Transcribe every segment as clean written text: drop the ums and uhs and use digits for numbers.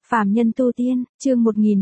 Phàm nhân tu tiên, chương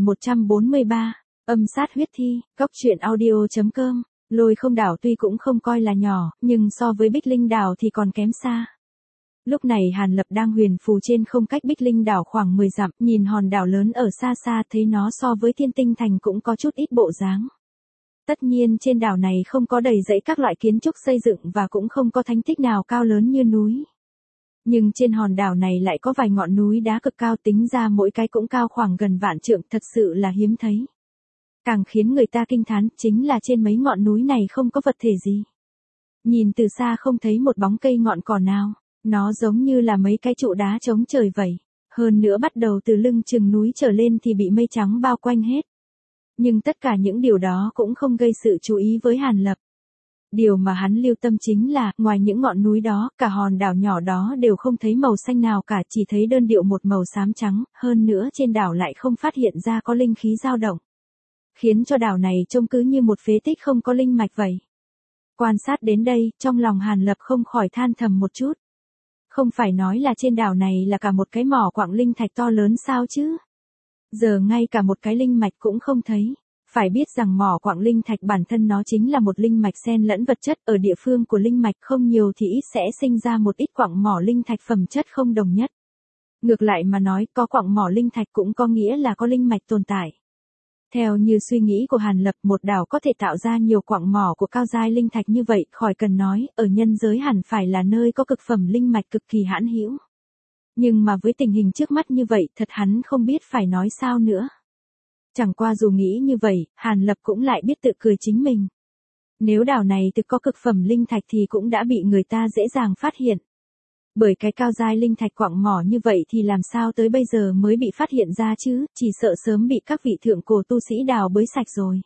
1143, âm sát huyết thi, góc truyện audio.com, Lôi Không đảo tuy cũng không coi là nhỏ, nhưng so với Bích Linh đảo thì còn kém xa. Lúc này Hàn Lập đang huyền phù trên không cách Bích Linh đảo khoảng 10 dặm, nhìn hòn đảo lớn ở xa xa thấy nó so với Thiên Tinh Thành cũng có chút ít bộ dáng. Tất nhiên trên đảo này không có đầy rẫy các loại kiến trúc xây dựng và cũng không có thánh tích nào cao lớn như núi. Nhưng trên hòn đảo này lại có vài ngọn núi đá cực cao, tính ra mỗi cái cũng cao khoảng gần vạn trượng, thật sự là hiếm thấy. Càng khiến người ta kinh thán chính là trên mấy ngọn núi này không có vật thể gì. Nhìn từ xa không thấy một bóng cây ngọn cỏ nào, nó giống như là mấy cái trụ đá chống trời vậy. Hơn nữa bắt đầu từ lưng chừng núi trở lên thì bị mây trắng bao quanh hết. Nhưng tất cả những điều đó cũng không gây sự chú ý với Hàn Lập. Điều mà hắn lưu tâm chính là, ngoài những ngọn núi đó, cả hòn đảo nhỏ đó đều không thấy màu xanh nào cả, chỉ thấy đơn điệu một màu xám trắng, hơn nữa trên đảo lại không phát hiện ra có linh khí dao động. Khiến cho đảo này trông cứ như một phế tích không có linh mạch vậy. Quan sát đến đây, trong lòng Hàn Lập không khỏi than thầm một chút. Không phải nói là trên đảo này là cả một cái mỏ quặng linh thạch to lớn sao chứ? Giờ ngay cả một cái linh mạch cũng không thấy. Phải biết rằng mỏ quặng linh thạch bản thân nó chính là một linh mạch xen lẫn vật chất, ở địa phương của linh mạch không nhiều thì ít sẽ sinh ra một ít quặng mỏ linh thạch phẩm chất không đồng nhất. Ngược lại mà nói, có quặng mỏ linh thạch cũng có nghĩa là có linh mạch tồn tại. Theo như suy nghĩ của Hàn Lập, một đảo có thể tạo ra nhiều quặng mỏ của cao giai linh thạch như vậy, khỏi cần nói, ở nhân giới hẳn phải là nơi có cực phẩm linh mạch cực kỳ hãn hữu. Nhưng mà với tình hình trước mắt như vậy, thật hắn không biết phải nói sao nữa. Chẳng qua dù nghĩ như vậy, Hàn Lập cũng lại biết tự cười chính mình. Nếu đảo này thực có cực phẩm linh thạch thì cũng đã bị người ta dễ dàng phát hiện. Bởi cái cao giai linh thạch quặng mỏ như vậy thì làm sao tới bây giờ mới bị phát hiện ra chứ, chỉ sợ sớm bị các vị thượng cổ tu sĩ đào bới sạch rồi.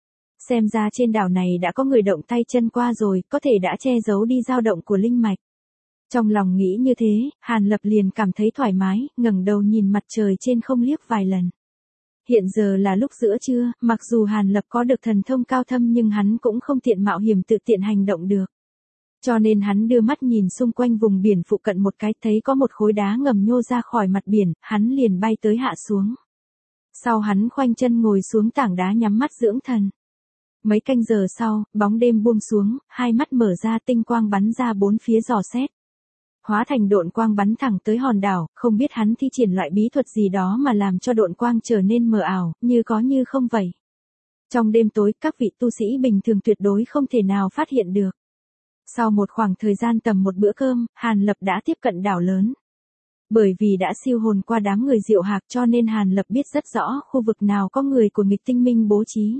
Xem ra trên đảo này đã có người động tay chân qua rồi, có thể đã che giấu đi dao động của linh mạch. Trong lòng nghĩ như thế, Hàn Lập liền cảm thấy thoải mái, ngẩng đầu nhìn mặt trời trên không liếc vài lần. Hiện giờ là lúc giữa trưa, mặc dù Hàn Lập có được thần thông cao thâm nhưng hắn cũng không tiện mạo hiểm tự tiện hành động được. Cho nên hắn đưa mắt nhìn xung quanh vùng biển phụ cận một cái, thấy có một khối đá ngầm nhô ra khỏi mặt biển, hắn liền bay tới hạ xuống. Sau hắn khoanh chân ngồi xuống tảng đá nhắm mắt dưỡng thần. Mấy canh giờ sau, bóng đêm buông xuống, hai mắt mở ra, tinh quang bắn ra bốn phía dò xét. Hóa thành độn quang bắn thẳng tới hòn đảo, không biết hắn thi triển loại bí thuật gì đó mà làm cho độn quang trở nên mờ ảo, như có như không vậy. Trong đêm tối, các vị tu sĩ bình thường tuyệt đối không thể nào phát hiện được. Sau một khoảng thời gian tầm một bữa cơm, Hàn Lập đã tiếp cận đảo lớn. Bởi vì đã siêu hồn qua đám người Diệu Hạc cho nên Hàn Lập biết rất rõ khu vực nào có người của nghịch tinh minh bố trí.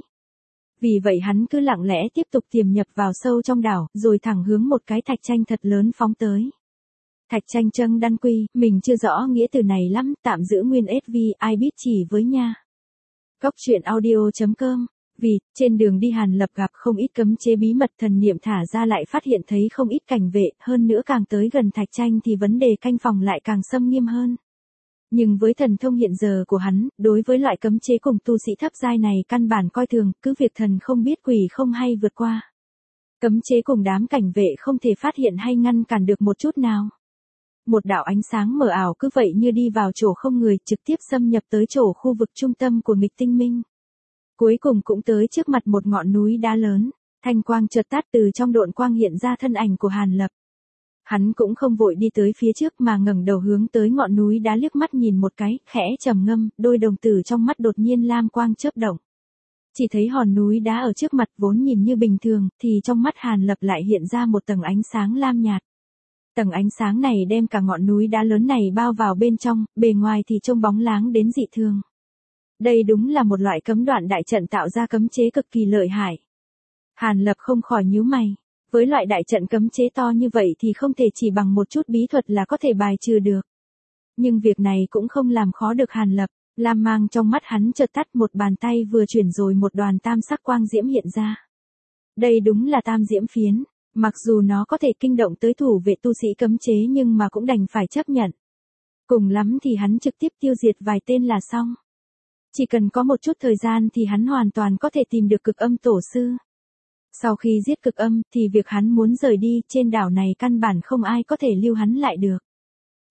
Vì vậy hắn cứ lặng lẽ tiếp tục tiềm nhập vào sâu trong đảo, rồi thẳng hướng một cái thạch tranh thật lớn phóng tới. Thạch tranh Trâng Đan Quy, mình chưa rõ nghĩa từ này lắm, tạm giữ nguyên SV, ai biết chỉ với nha. Góc truyện audio.com. Vì, trên đường đi Hàn Lập gặp không ít cấm chế bí mật, thần niệm thả ra lại phát hiện thấy không ít cảnh vệ, hơn nữa càng tới gần thạch tranh thì vấn đề canh phòng lại càng xâm nghiêm hơn. Nhưng với thần thông hiện giờ của hắn, đối với loại cấm chế cùng tu sĩ thấp giai này căn bản coi thường, cứ việc thần không biết quỷ không hay vượt qua. Cấm chế cùng đám cảnh vệ không thể phát hiện hay ngăn cản được một chút nào. Một đạo ánh sáng mờ ảo cứ vậy như đi vào chỗ không người, trực tiếp xâm nhập tới chỗ khu vực trung tâm của nghịch tinh minh. Cuối cùng cũng tới trước mặt một ngọn núi đá lớn, thanh quang chợt tắt, từ trong độn quang hiện ra thân ảnh của Hàn Lập. Hắn cũng không vội đi tới phía trước mà ngẩng đầu hướng tới ngọn núi đá liếc mắt nhìn một cái, khẽ trầm ngâm, đôi đồng tử trong mắt đột nhiên lam quang chớp động. Chỉ thấy hòn núi đá ở trước mặt vốn nhìn như bình thường, thì trong mắt Hàn Lập lại hiện ra một tầng ánh sáng lam nhạt. Tầng ánh sáng này đem cả ngọn núi đá lớn này bao vào bên trong, bề ngoài thì trông bóng láng đến dị thường. Đây đúng là một loại cấm đoạn đại trận tạo ra cấm chế cực kỳ lợi hại. Hàn Lập không khỏi nhíu mày. Với loại đại trận cấm chế to như vậy thì không thể chỉ bằng một chút bí thuật là có thể bài trừ được. Nhưng việc này cũng không làm khó được Hàn Lập. Lam mang trong mắt hắn chợt tắt, một bàn tay vừa chuyển rồi một đoàn tam sắc quang diễm hiện ra. Đây đúng là tam diễm phiến. Mặc dù nó có thể kinh động tới thủ vệ tu sĩ cấm chế nhưng mà cũng đành phải chấp nhận. Cùng lắm thì hắn trực tiếp tiêu diệt vài tên là xong. Chỉ cần có một chút thời gian thì hắn hoàn toàn có thể tìm được cực âm tổ sư. Sau khi giết cực âm thì việc hắn muốn rời đi trên đảo này căn bản không ai có thể lưu hắn lại được.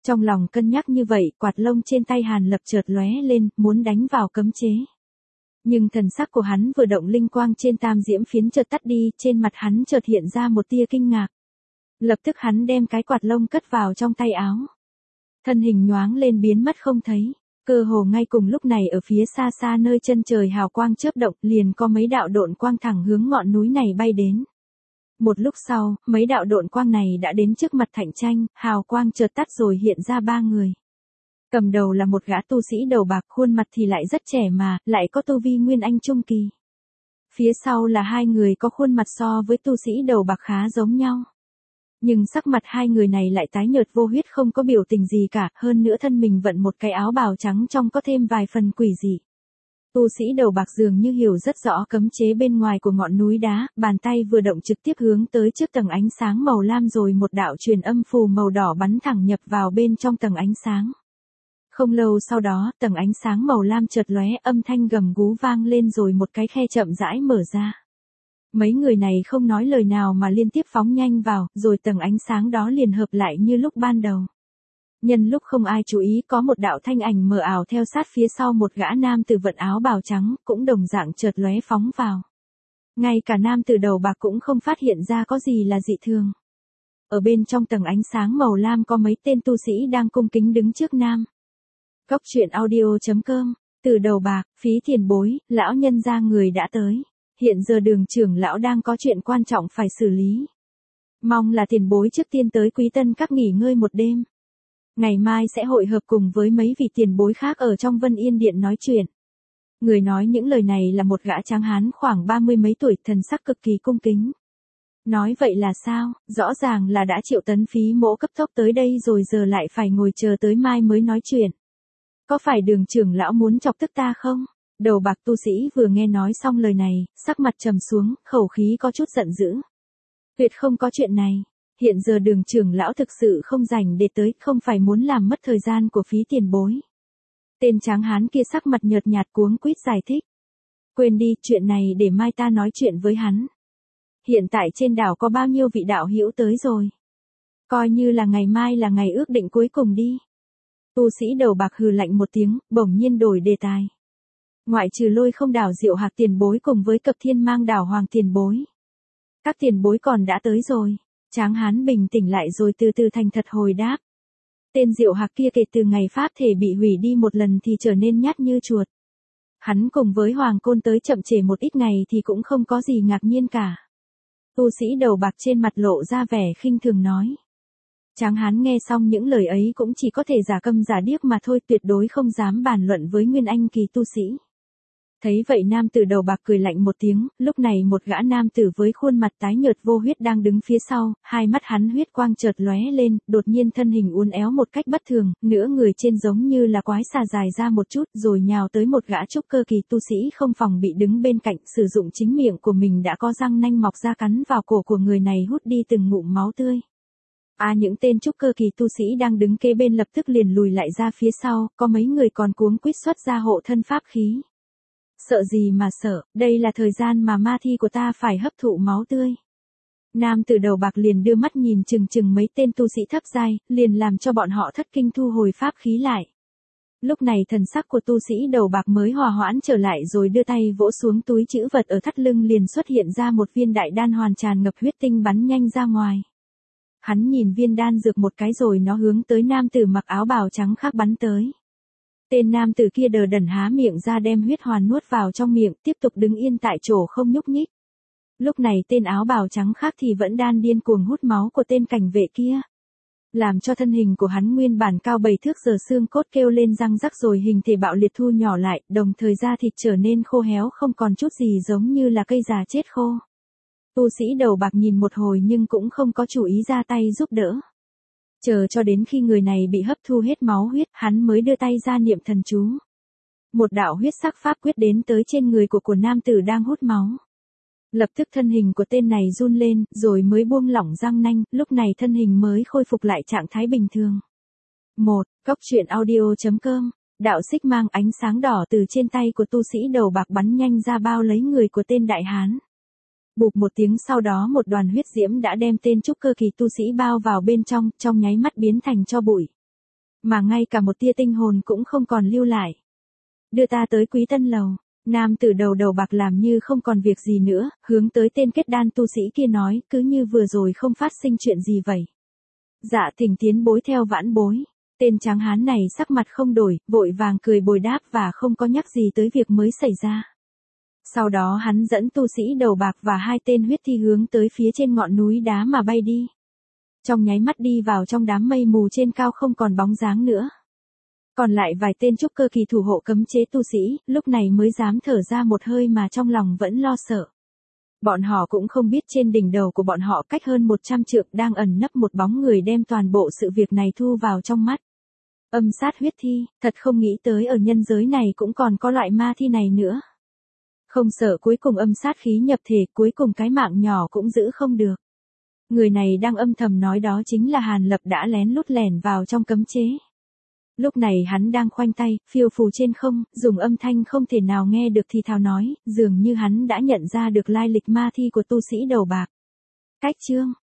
Trong lòng cân nhắc như vậy, quạt lông trên tay Hàn Lập chợt lóe lên, muốn đánh vào cấm chế. Nhưng thần sắc của hắn vừa động, linh quang trên tam diễm phiến chợt tắt đi, trên mặt hắn chợt hiện ra một tia kinh ngạc. Lập tức hắn đem cái quạt lông cất vào trong tay áo. Thân hình nhoáng lên biến mất không thấy. Cơ hồ ngay cùng lúc này ở phía xa xa nơi chân trời hào quang chớp động, liền có mấy đạo độn quang thẳng hướng ngọn núi này bay đến. Một lúc sau, mấy đạo độn quang này đã đến trước mặt Thạnh Tranh, hào quang chợt tắt rồi hiện ra ba người. Cầm đầu là một gã tu sĩ đầu bạc, khuôn mặt thì lại rất trẻ mà, lại có tu vi nguyên anh trung kỳ. Phía sau là hai người có khuôn mặt so với tu sĩ đầu bạc khá giống nhau. Nhưng sắc mặt hai người này lại tái nhợt vô huyết, không có biểu tình gì cả, hơn nữa thân mình vận một cái áo bào trắng trong có thêm vài phần quỷ dị. Tu sĩ đầu bạc dường như hiểu rất rõ cấm chế bên ngoài của ngọn núi đá, bàn tay vừa động trực tiếp hướng tới trước tầng ánh sáng màu lam, rồi một đạo truyền âm phù màu đỏ bắn thẳng nhập vào bên trong tầng ánh sáng. Không lâu sau đó, tầng ánh sáng màu lam chợt lóe, âm thanh gầm gú vang lên rồi một cái khe chậm rãi mở ra. Mấy người này không nói lời nào mà liên tiếp phóng nhanh vào, rồi tầng ánh sáng đó liền hợp lại như lúc ban đầu. Nhân lúc không ai chú ý, có một đạo thanh ảnh mờ ảo theo sát phía sau một gã nam tử vận áo bào trắng, cũng đồng dạng chợt lóe phóng vào. Ngay cả nam tử đầu bạc cũng không phát hiện ra có gì là dị thường. Ở bên trong tầng ánh sáng màu lam có mấy tên tu sĩ đang cung kính đứng trước nam. Cốc truyện audio.com, từ đầu bạc, Phí tiền bối, lão nhân gia người đã tới. Hiện giờ Đường trưởng lão đang có chuyện quan trọng phải xử lý. Mong là tiền bối trước tiên tới Quý Tân Các nghỉ ngơi một đêm. Ngày mai sẽ hội hợp cùng với mấy vị tiền bối khác ở trong Vân Yên Điện nói chuyện. Người nói những lời này là một gã tráng hán khoảng 30 mấy tuổi, thần sắc cực kỳ cung kính. Nói vậy là sao, rõ ràng là đã triệu tấn Phí mỗ cấp tốc tới đây rồi giờ lại phải ngồi chờ tới mai mới nói chuyện. Có phải Đường trưởng lão muốn chọc tức ta không? Đầu bạc tu sĩ vừa nghe nói xong lời này, sắc mặt trầm xuống, khẩu khí có chút giận dữ. Tuyệt không có chuyện này. Hiện giờ Đường trưởng lão thực sự không rảnh để tới, không phải muốn làm mất thời gian của Phí tiền bối. Tên tráng hán kia sắc mặt nhợt nhạt cuống quýt giải thích. Quên đi, chuyện này để mai ta nói chuyện với hắn. Hiện tại trên đảo có bao nhiêu vị đạo hữu tới rồi. Coi như là ngày mai là ngày ước định cuối cùng đi. Tu sĩ đầu bạc hừ lạnh một tiếng, bỗng nhiên đổi đề tài. Ngoại trừ Lôi Không đảo Diệu Hạc tiền bối cùng với Cập Thiên Mang đảo Hoàng tiền bối. Các tiền bối còn đã tới rồi. Tráng hán bình tĩnh lại rồi từ từ thành thật hồi đáp. Tên Diệu Hạc kia kể từ ngày pháp thể bị hủy đi một lần thì trở nên nhát như chuột. Hắn cùng với Hoàng Côn tới chậm trễ một ít ngày thì cũng không có gì ngạc nhiên cả. Tu sĩ đầu bạc trên mặt lộ ra vẻ khinh thường nói. Tráng hán nghe xong những lời ấy cũng chỉ có thể giả câm giả điếc mà thôi, tuyệt đối không dám bàn luận với nguyên anh kỳ tu sĩ. Thấy vậy nam tử đầu bạc cười lạnh một tiếng, lúc này một gã nam tử với khuôn mặt tái nhợt vô huyết đang đứng phía sau, hai mắt hắn huyết quang chợt lóe lên, đột nhiên thân hình uốn éo một cách bất thường, nửa người trên giống như là quái xà dài ra một chút rồi nhào tới một gã trúc cơ kỳ tu sĩ không phòng bị đứng bên cạnh, sử dụng chính miệng của mình đã có răng nanh mọc ra cắn vào cổ của người này hút đi từng ngụm máu tươi. Những tên trúc cơ kỳ tu sĩ đang đứng kế bên lập tức liền lùi lại ra phía sau, có mấy người còn cuống quýt xuất ra hộ thân pháp khí. Sợ gì mà sợ, đây là thời gian mà ma thi của ta phải hấp thụ máu tươi. Nam tử đầu bạc liền đưa mắt nhìn chừng chừng mấy tên tu sĩ thấp giai, liền làm cho bọn họ thất kinh thu hồi pháp khí lại. Lúc này thần sắc của tu sĩ đầu bạc mới hòa hoãn trở lại rồi đưa tay vỗ xuống túi trữ vật ở thắt lưng, liền xuất hiện ra một viên đại đan hoàn tràn ngập huyết tinh bắn nhanh ra ngoài. Hắn nhìn viên đan dược một cái rồi nó hướng tới nam tử mặc áo bào trắng khác bắn tới. Tên nam tử kia đờ đẫn há miệng ra đem huyết hoàn nuốt vào trong miệng, tiếp tục đứng yên tại chỗ không nhúc nhích. Lúc này tên áo bào trắng khác thì vẫn đang điên cuồng hút máu của tên cảnh vệ kia. Làm cho thân hình của hắn nguyên bản cao 7 thước giờ xương cốt kêu lên răng rắc rồi hình thể bạo liệt thu nhỏ lại, đồng thời da thịt trở nên khô héo không còn chút gì giống như là cây già chết khô. Tu sĩ đầu bạc nhìn một hồi nhưng cũng không có chủ ý ra tay giúp đỡ. Chờ cho đến khi người này bị hấp thu hết máu huyết, hắn mới đưa tay ra niệm thần chú. Một đạo huyết sắc pháp quyết đến tới trên người của nam tử đang hút máu. Lập tức thân hình của tên này run lên, rồi mới buông lỏng răng nanh, lúc này thân hình mới khôi phục lại trạng thái bình thường. 1. Cốc truyện audio.com. Đạo xích mang ánh sáng đỏ từ trên tay của tu sĩ đầu bạc bắn nhanh ra bao lấy người của tên đại hán. Bụp một tiếng sau đó một đoàn huyết diễm đã đem tên trúc cơ kỳ tu sĩ bao vào bên trong, trong nháy mắt biến thành tro bụi. mà ngay cả một tia tinh hồn cũng không còn lưu lại. Đưa ta tới Quý Tân Lầu, nam tử đầu đầu bạc làm như không còn việc gì nữa, hướng tới tên kết đan tu sĩ kia nói, cứ như vừa rồi không phát sinh chuyện gì vậy. Dạ Thỉnh tiến bối theo vãn bối. Tên tráng hán này sắc mặt không đổi, vội vàng cười bồi đáp và không có nhắc gì tới việc mới xảy ra. Sau đó hắn dẫn tu sĩ đầu bạc và hai tên huyết thi hướng tới phía trên ngọn núi đá mà bay đi. Trong nháy mắt đi vào trong đám mây mù trên cao không còn bóng dáng nữa. Còn lại vài tên trúc cơ kỳ thủ hộ cấm chế tu sĩ, lúc này mới dám thở ra một hơi mà trong lòng vẫn lo sợ. Bọn họ cũng không biết trên đỉnh đầu của bọn họ cách hơn 100 trượng đang ẩn nấp một bóng người đem toàn bộ sự việc này thu vào trong mắt. Âm sát huyết thi, thật không nghĩ tới ở nhân giới này cũng còn có loại ma thi này nữa. Không sợ cuối cùng âm sát khí nhập thể, cuối cùng cái mạng nhỏ cũng giữ không được. Người này đang âm thầm nói đó chính là Hàn Lập đã lén lút lẻn vào trong cấm chế. Lúc này hắn đang khoanh tay, phiêu phù trên không, dùng âm thanh không thể nào nghe được thì thào nói, dường như hắn đã nhận ra được lai lịch ma thi của tu sĩ đầu bạc. Cách chương